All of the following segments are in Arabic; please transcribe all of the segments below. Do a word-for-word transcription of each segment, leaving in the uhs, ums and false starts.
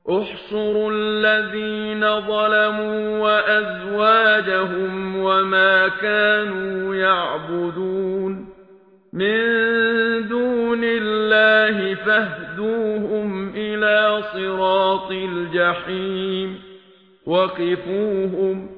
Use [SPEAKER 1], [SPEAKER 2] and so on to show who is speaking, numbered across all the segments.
[SPEAKER 1] احشروا الذين ظلموا وأزواجهم وما كانوا يعبدون من دون الله فاهدوهم إلى صراط الجحيم وقفوهم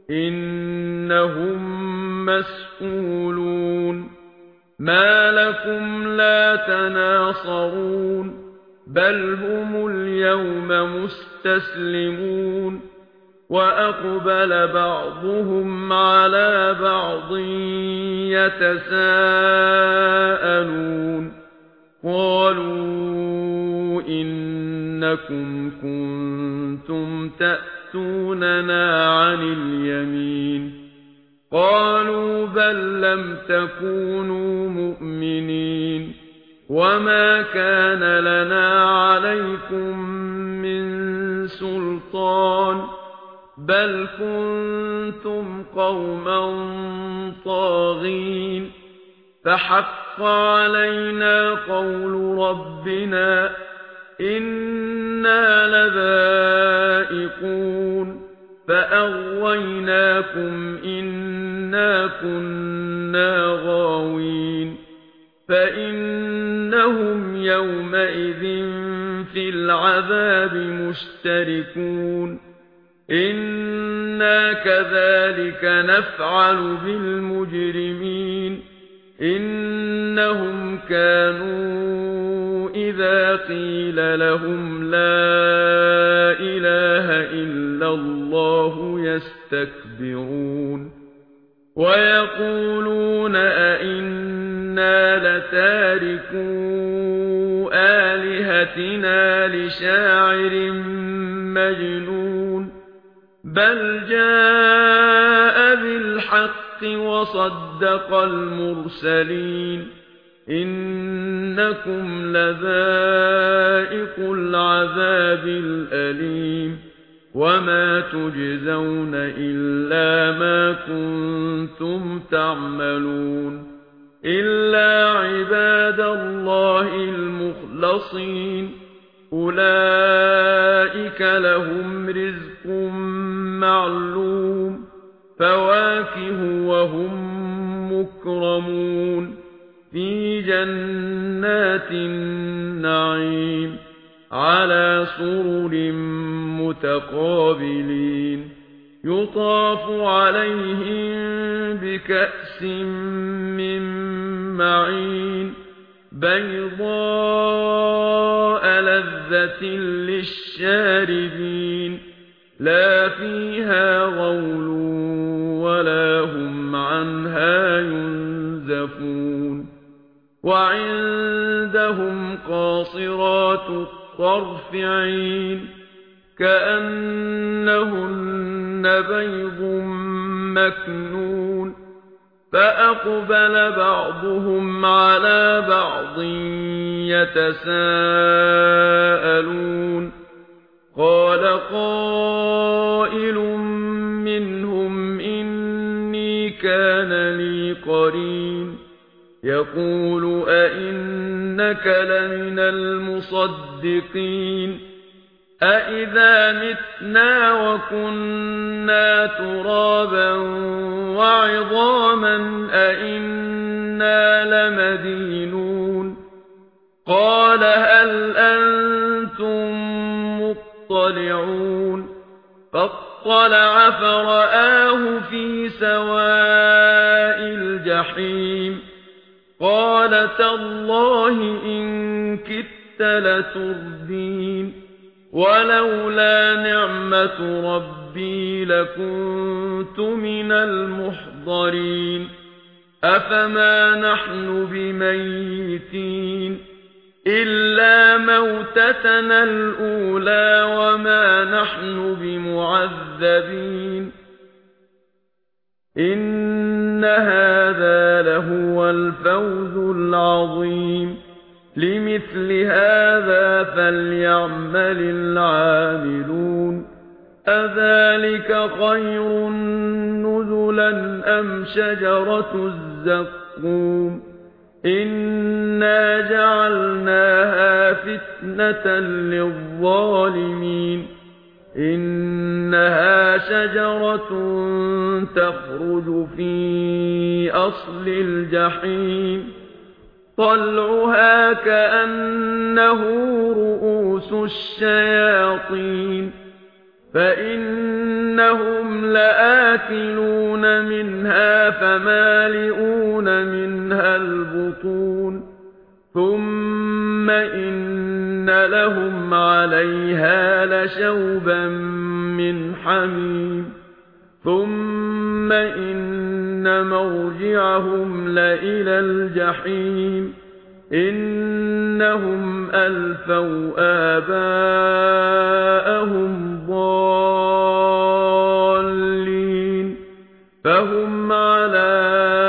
[SPEAKER 1] إنهم مسئولون ما لكم لا تناصرون بل هم اليوم مستسلمون وأقبل بعضهم على بعض يتساءلون قالوا إنكم كنتم تأتوننا عن اليمين قالوا بل لم تكونوا مؤمنين وما كان لنا عليكم من سلطان بل كنتم قوما طاغين فحق علينا قول ربنا إنا لذائقون فأغويناكم إنا كنا غاوين فإنهم يومئذ في العذاب مشتركون إنا كذلك نفعل بالمجرمين إنهم كانوا إذا قيل لهم لا إله إلا الله يستكبرون ويقولون أئنا لتاركو آلهتنا لشاعر مجنون بل جاء بالحق وصدق المرسلين إنكم لذائق العذاب الأليم وما تجزون إلا ما كنتم تعملون إلا عباد الله المخلصين أولئك لهم رزق معلوم فواكه وهم مكرمون في جنات النعيم على سرر متقابلين يطاف عليهم بكأس من معين بيضاء لذة للشاربين لا فيها غول ولا هم عنها ينزفون وعندهم قاصرات الطرف عين كأنهن بيض مكنون فأقبل بعضهم على بعض يتساءلون قال قائل منهم إني كان لي قرين يقول أئنك لمن المصدقين أئذا متنا وكنا ترابا وعظاما أئنا لمدينون قال هل أنتم مطلعون فاطلع فرآه في سواء الجحيم قال تالله إن كدت لتردين ولولا نعمة ربي لكنت من المحضرين أفما نحن بميتين إلا موتتنا الأولى وما نحن بمعذبين إن هذا لهو الفوز العظيم لمثل هذا فليعمل العاملون أذلك خير نزلا أم شجرة الزقوم إِنَّا جَعَلْنَاهَا فِتْنَةً لِّلظَّالِمِينَ إِنَّهَا شَجَرَةٌ تَخْرُجُ فِي أَصْلِ الْجَحِيمِ طَلْعُهَا كَأَنَّهُ رُءُوسُ الشَّيَاطِينِ فَإِنَّهُمْ لَآكِلُونَ مِنْهَا فَمَالِئُونَ مِنْهَا الْبُطُونَ ثُمَّ إِنَّ لَهُمْ عَلَيْهَا لَشَوْبًا مِّنْ حَمِيمٍ ثُمَّ إِنَّ مَرْجِعَهُمْ لَإِلَى الْجَحِيمِ إِنَّهُمْ أَلْفَوْا آبَاءَهُمْ ضَالِّينَ فَهُمْ عَلَى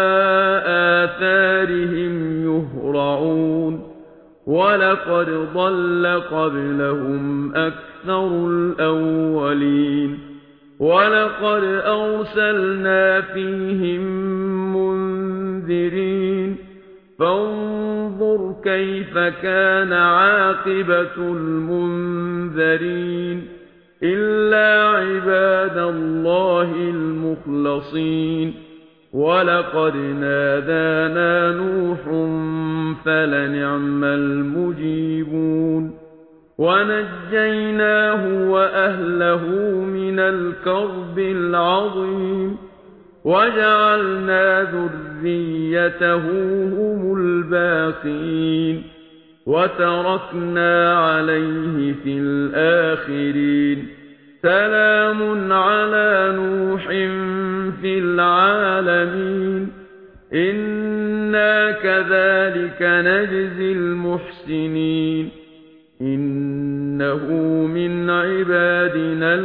[SPEAKER 1] آثَارِهِمْ يُهْرَعُونَ وَلَقَدْ ضَلَّ قَبْلَهُمْ أَكْثَرُ الْأَوَّلِينَ وَلَقَدْ أَرْسَلْنَا فِيهِم مُّنذِرِينَ فَانظُرْ كَيْفَ كَانَ عَاقِبَةُ الْمُنذَرِينَ إِلَّا عِبَادَ اللَّهِ الْمُخْلَصِينَ وَلَقَدْ نَادَانَا نُوحٌ فَلَنِعْمَ الْمُجِيبُونَ وَنَجَّيْنَاهُ وَأَهْلَهُ مِنَ الْكَرْبِ الْعَظِيمِ وَجَعَلْنَا ذُرِّيَّتَهُ هُمُ الْبَاقِينَ وَتَرَكْنَا عَلَيْهِ فِي الْآخِرِينَ سَلَامٌ عَلَى نُوحٍ فِي الْعَالَمِينَ إِنَّا كَذَلِكَ نَجْزِي الْمُحْسِنِينَ إِنَّهُ مِنْ عِبَادِنَا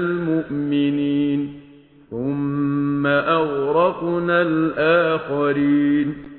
[SPEAKER 1] الْمُؤْمِنِينَ ثُمَّ أَغْرَقْنَا الْآخَرِينَ